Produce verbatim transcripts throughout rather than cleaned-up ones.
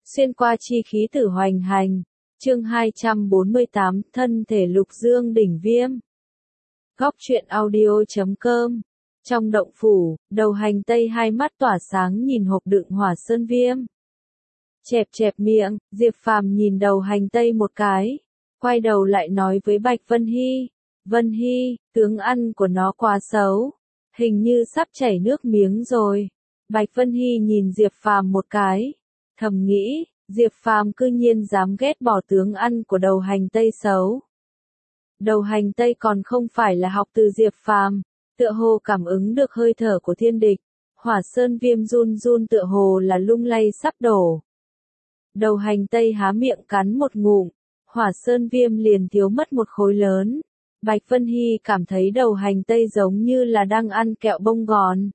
Xuyên qua chi khí tử hoành hành. Chương hai trăm bốn mươi tám, thân thể Lục Dương đỉnh viêm. Góc truyện audio chấm com. Trong động phủ, Đầu Hành Tây hai mắt tỏa sáng nhìn hộp đựng hỏa sơn viêm. Chẹp chẹp miệng, Diệp Phàm nhìn Đầu Hành Tây một cái, quay đầu lại nói với Bạch Vân Hy, Vân Hy, tướng ăn của nó quá xấu, hình như sắp chảy nước miếng rồi. Bạch Vân Hy nhìn Diệp Phàm một cái, thầm nghĩ, Diệp Phàm cư nhiên dám ghét bỏ tướng ăn của Đầu Hành Tây xấu. Đầu Hành Tây còn không phải là học từ Diệp Phàm, tựa hồ cảm ứng được hơi thở của thiên địch, hỏa sơn viêm run run tựa hồ là lung lay sắp đổ. Đầu Hành Tây há miệng cắn một ngụm, hỏa sơn viêm liền thiếu mất một khối lớn. Bạch Vân Hy cảm thấy Đầu Hành Tây giống như là đang ăn kẹo bông gòn.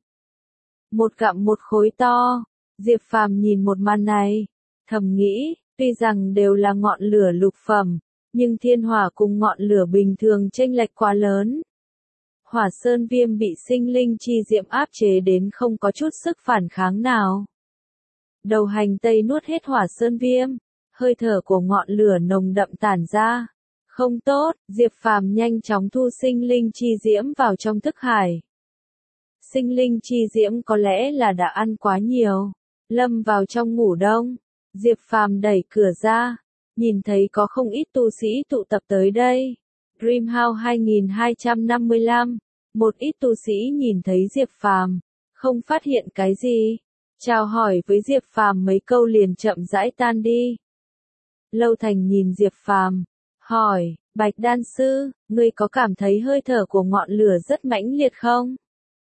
Một gặm một khối to, Diệp Phàm nhìn một màn này, thầm nghĩ, tuy rằng đều là ngọn lửa lục phẩm, nhưng thiên hỏa cùng ngọn lửa bình thường chênh lệch quá lớn. Hỏa sơn viêm bị sinh linh chi diệm áp chế đến không có chút sức phản kháng nào. Đầu Hành Tây nuốt hết hỏa sơn viêm, hơi thở của ngọn lửa nồng đậm tản ra. Không tốt, Diệp Phàm nhanh chóng thu sinh linh chi diễm vào trong thức hải. Sinh linh chi diễm có lẽ là đã ăn quá nhiều, lâm vào trong ngủ đông. Diệp Phàm đẩy cửa ra, nhìn thấy có không ít tu sĩ tụ tập tới đây. Dreamhouse hai nghìn hai trăm năm mươi lăm, một ít tu sĩ nhìn thấy Diệp Phàm, không phát hiện cái gì, chào hỏi với Diệp Phàm mấy câu liền chậm rãi tan đi. Lâu Thành nhìn Diệp Phàm, hỏi, Bạch Đan Sư, ngươi có cảm thấy hơi thở của ngọn lửa rất mãnh liệt không?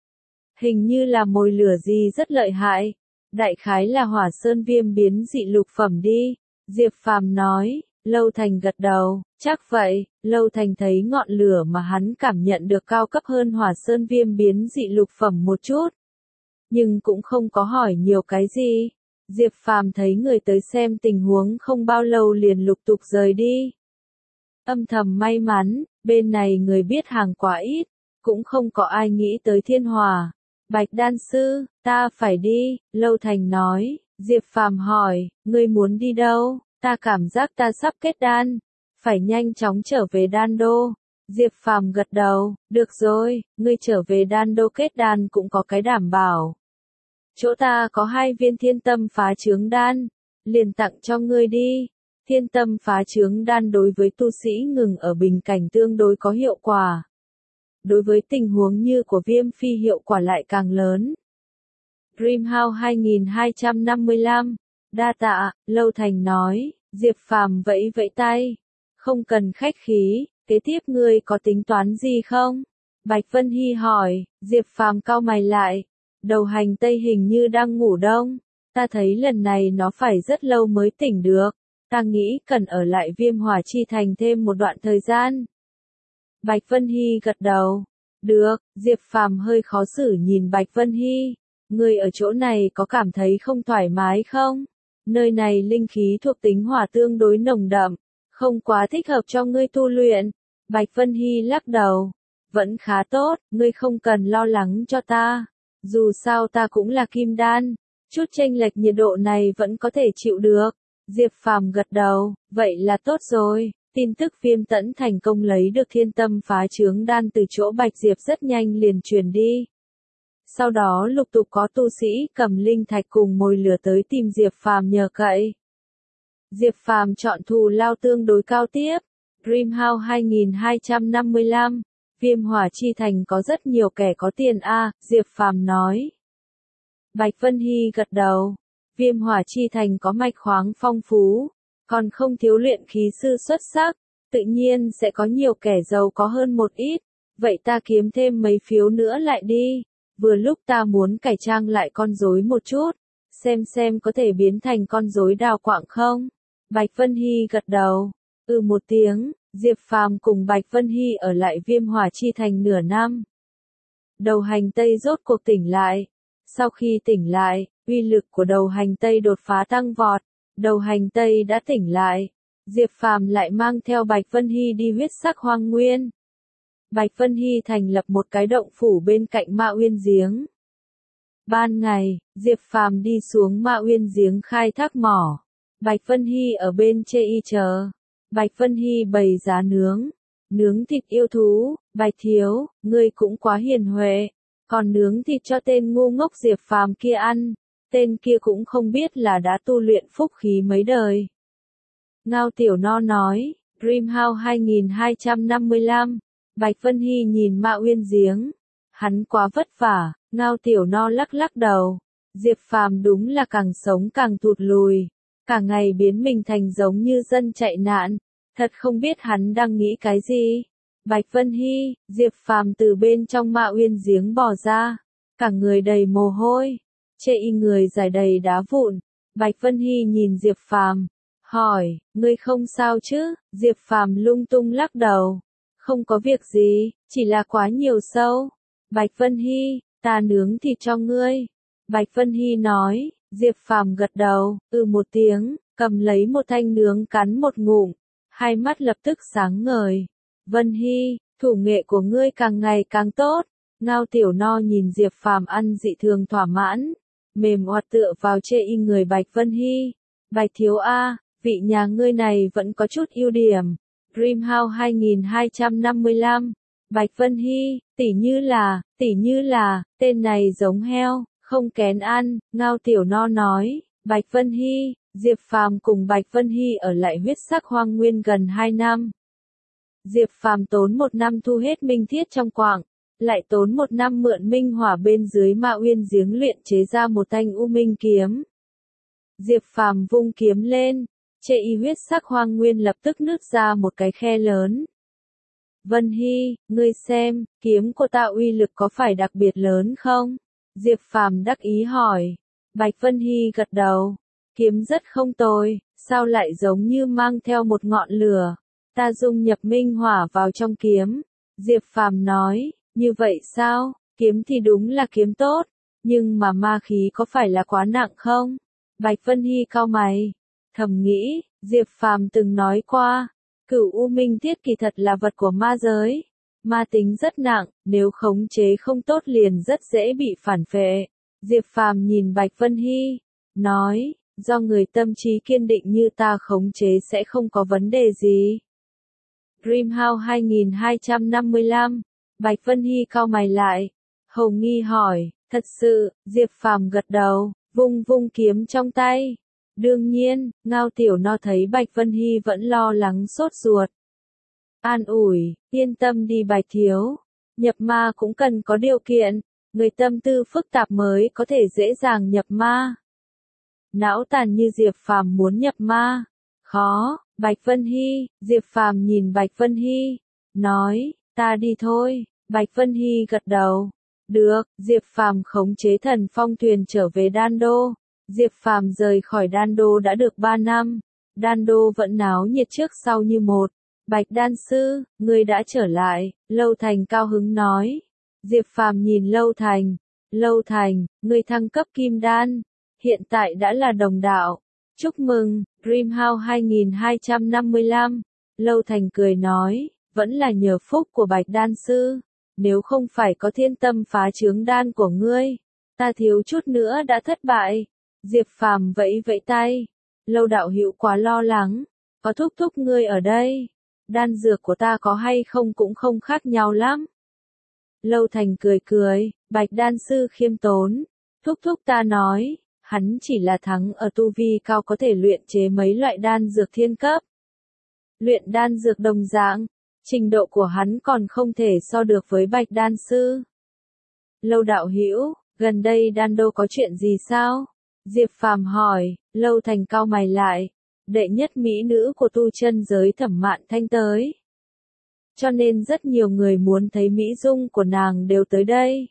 Hình như là mồi lửa gì rất lợi hại. Đại khái là hỏa sơn viêm biến dị lục phẩm đi, Diệp Phàm nói. Lâu Thành gật đầu, chắc vậy. Lâu Thành thấy ngọn lửa mà hắn cảm nhận được cao cấp hơn hỏa sơn viêm biến dị lục phẩm một chút, nhưng cũng không có hỏi nhiều cái gì. Diệp Phàm thấy người tới xem tình huống không bao lâu liền lục tục rời đi. Âm thầm may mắn, bên này người biết hàng quá ít, cũng không có ai nghĩ tới thiên hỏa. Bạch Đan Sư, ta phải đi, Lâu Thành nói. Diệp Phàm hỏi, ngươi muốn đi đâu? Ta cảm giác ta sắp kết đan, phải nhanh chóng trở về đan đô. Diệp Phàm gật đầu, được rồi, ngươi trở về đan đô kết đan cũng có cái đảm bảo. Chỗ ta có hai viên thiên tâm phá chướng đan, liền tặng cho ngươi đi. Thiên tâm phá chướng đan đối với tu sĩ ngừng ở bình cảnh tương đối có hiệu quả. Đối với tình huống như của Viêm Phi hiệu quả lại càng lớn. Dreamhouse hai nghìn hai trăm năm mươi lăm, đa tạ, Lâu Thành nói. Diệp Phàm vẫy vẫy tay, không cần khách khí, kế tiếp ngươi có tính toán gì không? Bạch Vân Hy hỏi. Diệp Phàm cau mày lại, Đầu Hành Tây hình như đang ngủ đông, ta thấy lần này nó phải rất lâu mới tỉnh được, ta nghĩ cần ở lại Viêm Hỏa Chi Thành thêm một đoạn thời gian. Bạch Vân Hy gật đầu, được. Diệp Phàm hơi khó xử nhìn Bạch Vân Hy, ngươi ở chỗ này có cảm thấy không thoải mái không? Nơi này linh khí thuộc tính hỏa tương đối nồng đậm, không quá thích hợp cho ngươi tu luyện. Bạch Vân Hy lắc đầu, vẫn khá tốt, ngươi không cần lo lắng cho ta. Dù sao ta cũng là kim đan, chút chênh lệch nhiệt độ này vẫn có thể chịu được. Diệp Phàm gật đầu, vậy là tốt rồi. Tin tức Viêm Tẫn thành công lấy được thiên tâm phá chướng đan từ chỗ Bạch Diệp rất nhanh liền truyền đi. Sau đó lục tục có tu sĩ cầm linh thạch cùng mồi lửa tới tìm Diệp Phàm nhờ cậy. Diệp Phàm chọn thù lao tương đối cao tiếp. Dreamhouse hai nghìn hai trăm năm mươi lăm, Viêm Hỏa Chi Thành có rất nhiều kẻ có tiền a, à, Diệp Phàm nói. Bạch Vân Hy gật đầu. Viêm Hỏa Chi Thành có mạch khoáng phong phú, còn không thiếu luyện khí sư xuất sắc, tự nhiên sẽ có nhiều kẻ giàu có hơn một ít. Vậy ta kiếm thêm mấy phiếu nữa lại đi. Vừa lúc ta muốn cải trang lại con rối một chút, xem xem có thể biến thành con rối đào quạng không? Bạch Vân Hy gật đầu, ừ một tiếng. Diệp Phàm cùng Bạch Vân Hy ở lại Viêm Hỏa Chi Thành nửa năm. Đầu Hành Tây rốt cuộc tỉnh lại. Sau khi tỉnh lại, uy lực của Đầu Hành Tây đột phá tăng vọt. Đầu Hành Tây đã tỉnh lại. Diệp Phàm lại mang theo Bạch Vân Hy đi huyết sắc hoang nguyên. Bạch Vân Hy thành lập một cái động phủ bên cạnh Ma Uyên giếng. Ban ngày, Diệp Phàm đi xuống Ma Uyên giếng khai thác mỏ. Bạch Vân Hy ở bên chê y chờ. Bạch Vân Hy bày giá nướng. Nướng thịt yêu thú, Bạch thiếu, ngươi cũng quá hiền huệ. Còn nướng thịt cho tên ngu ngốc Diệp Phàm kia ăn. Tên kia cũng không biết là đã tu luyện phúc khí mấy đời. Ngao Tiểu No nói, Dreamhouse hai hai năm lăm. Bạch Vân Hy nhìn Ma Uyên Giếng. Hắn quá vất vả, Ngao Tiểu No lắc lắc đầu. Diệp Phàm đúng là càng sống càng thụt lùi. Cả ngày biến mình thành giống như dân chạy nạn. Thật không biết hắn đang nghĩ cái gì. Bạch Vân Hy, Diệp Phàm từ bên trong Ma Uyên Giếng bò ra. Cả người đầy mồ hôi. Chê y người dài đầy đá vụn. Bạch Vân Hy nhìn Diệp Phàm, hỏi, ngươi không sao chứ? Diệp Phàm lung tung lắc đầu. Không có việc gì, chỉ là quá nhiều sâu. Bạch Vân Hy, ta nướng thịt cho ngươi. Bạch Vân Hy nói, Diệp Phàm gật đầu, ừ một tiếng, cầm lấy một thanh nướng cắn một ngụm. Hai mắt lập tức sáng ngời. Vân Hy, thủ nghệ của ngươi càng ngày càng tốt. Ngao Tiểu No nhìn Diệp Phàm ăn dị thường thỏa mãn. Mềm oặt tựa vào chê y người Bạch Vân Hy. Bạch thiếu A, vị nhà ngươi này vẫn có chút ưu điểm. Dreamhouse hai hai năm lăm. Bạch Vân Hy, tỉ như là, tỉ như là, tên này giống heo, không kén ăn. Ngao Tiểu No nói, Bạch Vân Hy, Diệp Phàm cùng Bạch Vân Hy ở lại huyết sắc hoang nguyên gần hai năm. Diệp Phàm tốn một năm thu hết minh thiết trong quạng, lại tốn một năm mượn minh hỏa bên dưới Ma Uyên Giếng luyện chế ra một thanh U Minh kiếm. Diệp Phàm vung kiếm lên, chê y huyết sắc hoang nguyên lập tức nứt ra một cái khe lớn. Vân Hy, ngươi xem, kiếm của ta uy lực có phải đặc biệt lớn không? Diệp Phàm đắc ý hỏi. Bạch Vân Hy gật đầu. Kiếm rất không tồi, sao lại giống như mang theo một ngọn lửa? Ta dung nhập minh hỏa vào trong kiếm. Diệp Phàm nói, như vậy sao? Kiếm thì đúng là kiếm tốt, nhưng mà ma khí có phải là quá nặng không? Bạch Vân Hy cau mày, thầm nghĩ, Diệp Phàm từng nói qua, Cửu U Minh Thiết kỳ thật là vật của ma giới. Ma tính rất nặng, nếu khống chế không tốt liền rất dễ bị phản phệ. Diệp Phàm nhìn Bạch Vân Hy, nói, do người tâm trí kiên định như ta khống chế sẽ không có vấn đề gì. Dreamhouse hai hai năm lăm. Bạch Vân Hy cau mày lại. Hồng nghi hỏi, thật sự, Diệp Phàm gật đầu, vung vung kiếm trong tay. Đương nhiên, Ngao Tiểu No thấy Bạch Vân Hy vẫn lo lắng sốt ruột. An ủi, yên tâm đi Bạch thiếu, nhập ma cũng cần có điều kiện, người tâm tư phức tạp mới có thể dễ dàng nhập ma. Não tàn như Diệp Phàm muốn nhập ma, khó. Bạch Vân Hy, Diệp Phàm nhìn Bạch Vân Hy, nói, ta đi thôi. Bạch Vân Hy gật đầu. Được, Diệp Phàm khống chế thần phong thuyền trở về Đan Đô. Diệp Phàm rời khỏi Đan Đô đã được ba năm. Đan Đô vẫn náo nhiệt trước sau như một. Bạch đan sư, ngươi đã trở lại, Lâu Thành cao hứng nói. Diệp Phàm nhìn Lâu Thành. Lâu Thành, ngươi thăng cấp kim đan. Hiện tại đã là đồng đạo. Chúc mừng, Dreamhouse hai hai năm lăm. Lâu Thành cười nói, vẫn là nhờ phúc của Bạch đan sư. Nếu không phải có thiên tâm phá chướng đan của ngươi, ta thiếu chút nữa đã thất bại. Diệp Phàm vẫy vẫy tay. Lâu đạo hữu quá lo lắng, có thúc thúc ngươi ở đây. Đan dược của ta có hay không cũng không khác nhau lắm. Lâu Thành cười cười, Bạch đan sư khiêm tốn. Thúc thúc ta nói, hắn chỉ là thắng ở tu vi cao có thể luyện chế mấy loại đan dược thiên cấp. Luyện đan dược đồng dạng, trình độ của hắn còn không thể so được với Bạch đan sư. Lâu đạo hữu, gần đây Đan Đô có chuyện gì sao? Diệp Phàm hỏi. Lâu Thành cau mày lại. Đệ nhất mỹ nữ của tu chân giới Thẩm Mạn Thanh tới. Cho nên rất nhiều người muốn thấy mỹ dung của nàng đều tới đây.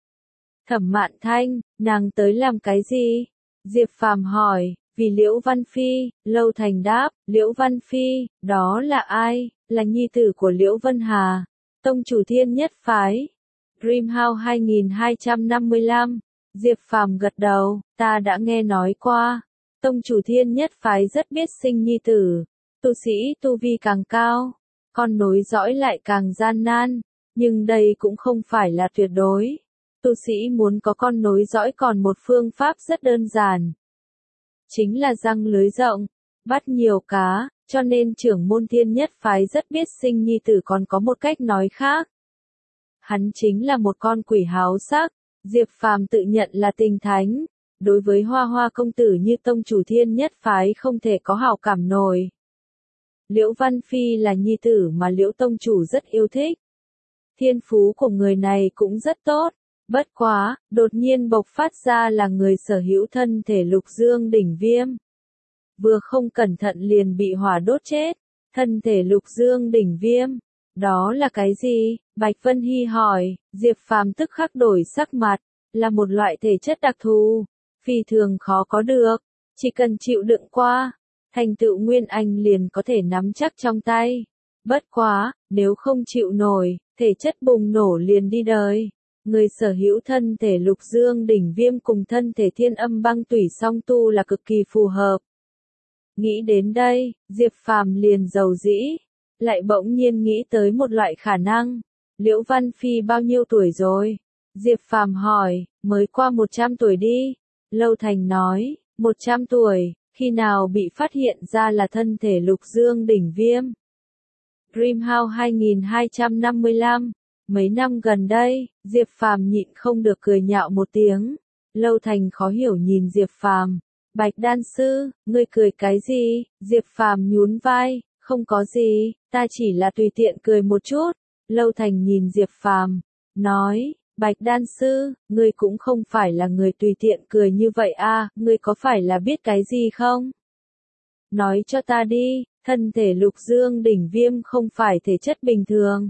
Thẩm Mạn Thanh, nàng tới làm cái gì? Diệp Phàm hỏi. Vì Liễu Văn Phi. Lâu Thành đáp, Liễu Văn Phi, đó là ai? Là nhi tử của Liễu Vân Hà, tông chủ Thiên Nhất phái. Dreamhouse hai hai năm lăm. Diệp Phàm gật đầu, ta đã nghe nói qua. Tông chủ Thiên Nhất phái rất biết sinh nhi tử. Tu sĩ tu vi càng cao, con nối dõi lại càng gian nan. Nhưng đây cũng không phải là tuyệt đối. Tu sĩ muốn có con nối dõi còn một phương pháp rất đơn giản. Chính là răng lưới rộng. bắt nhiều cá, cho nên trưởng môn Thiên Nhất Phái rất biết sinh nhi tử, còn có một cách nói khác. Hắn chính là một con quỷ háo sắc. Diệp Phàm tự nhận là tình thánh, đối với Hoa Hoa công tử như tông chủ Thiên Nhất Phái không thể có hảo cảm nổi. Liễu Văn Phi là nhi tử mà Liễu tông chủ rất yêu thích. Thiên phú của người này cũng rất tốt, bất quá, đột nhiên bộc phát ra là người sở hữu thân thể Lục Dương đỉnh viêm. Vừa không cẩn thận liền bị hỏa đốt chết, thân thể Lục Dương đỉnh viêm. Đó là cái gì? Bạch Vân Hy hỏi. Diệp Phàm tức khắc đổi sắc mặt, là một loại thể chất đặc thù, phi thường khó có được, chỉ cần chịu đựng qua, thành tựu Nguyên Anh liền có thể nắm chắc trong tay. Bất quá, nếu không chịu nổi, thể chất bùng nổ liền đi đời. Người sở hữu thân thể Lục Dương đỉnh viêm cùng thân thể Thiên Âm băng tủy song tu là cực kỳ phù hợp. Nghĩ đến đây, Diệp Phàm liền giàu dĩ, lại bỗng nhiên nghĩ tới một loại khả năng. Liễu Văn Phi bao nhiêu tuổi rồi? Diệp Phàm hỏi. Mới qua một trăm tuổi đi. Lâu Thành nói. một trăm tuổi, khi nào bị phát hiện ra là thân thể Lục Dương đỉnh viêm? Dreamhouse hai nghìn hai trăm năm mươi lăm. Mấy năm gần đây, Diệp Phàm nhịn không được cười nhạo một tiếng. Lâu Thành khó hiểu nhìn Diệp Phàm. Bạch đan sư, ngươi cười cái gì? Diệp Phàm nhún vai. Không có gì, ta chỉ là tùy tiện cười một chút. Lâu Thành nhìn Diệp Phàm, nói, Bạch đan sư, ngươi cũng không phải là người tùy tiện cười như vậy à, ngươi có phải là biết cái gì không? Nói cho ta đi, thân thể Lục Dương đỉnh viêm không phải thể chất bình thường.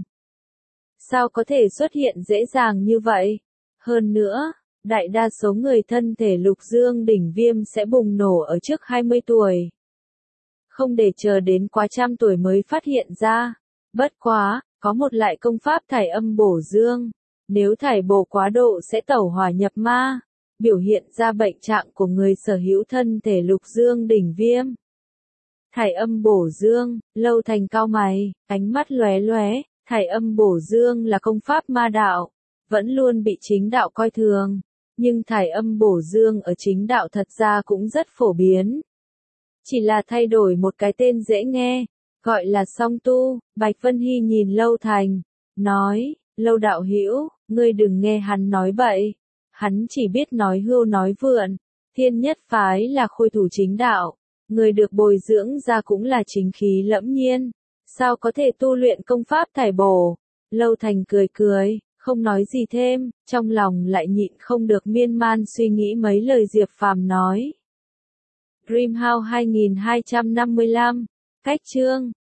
Sao có thể xuất hiện dễ dàng như vậy? Hơn nữa, đại đa số người thân thể Lục Dương đỉnh viêm sẽ bùng nổ ở trước hai mươi tuổi. Không để chờ đến quá trăm tuổi mới phát hiện ra. Bất quá, có một loại công pháp thải âm bổ dương. Nếu thải bổ quá độ sẽ tẩu hỏa nhập ma, biểu hiện ra bệnh trạng của người sở hữu thân thể Lục Dương đỉnh viêm. Thải âm bổ dương, Lâu Thành cao mày, ánh mắt lóe lóe, thải âm bổ dương là công pháp ma đạo, vẫn luôn bị chính đạo coi thường. Nhưng thải âm bổ dương ở chính đạo thật ra cũng rất phổ biến. Chỉ là thay đổi một cái tên dễ nghe, gọi là song tu. Bạch Vân Hy nhìn Lâu Thành, nói, Lâu đạo hữu, ngươi đừng nghe hắn nói bậy, hắn chỉ biết nói hưu nói vượn. Thiên Nhất Phái là khôi thủ chính đạo, người được bồi dưỡng ra cũng là chính khí lẫm nhiên, sao có thể tu luyện công pháp thải bổ? Lâu Thành cười cười, không nói gì thêm, trong lòng lại nhịn không được miên man suy nghĩ mấy lời Diệp Phàm nói. Dreamhouse hai nghìn hai trăm năm mươi lăm, cách chương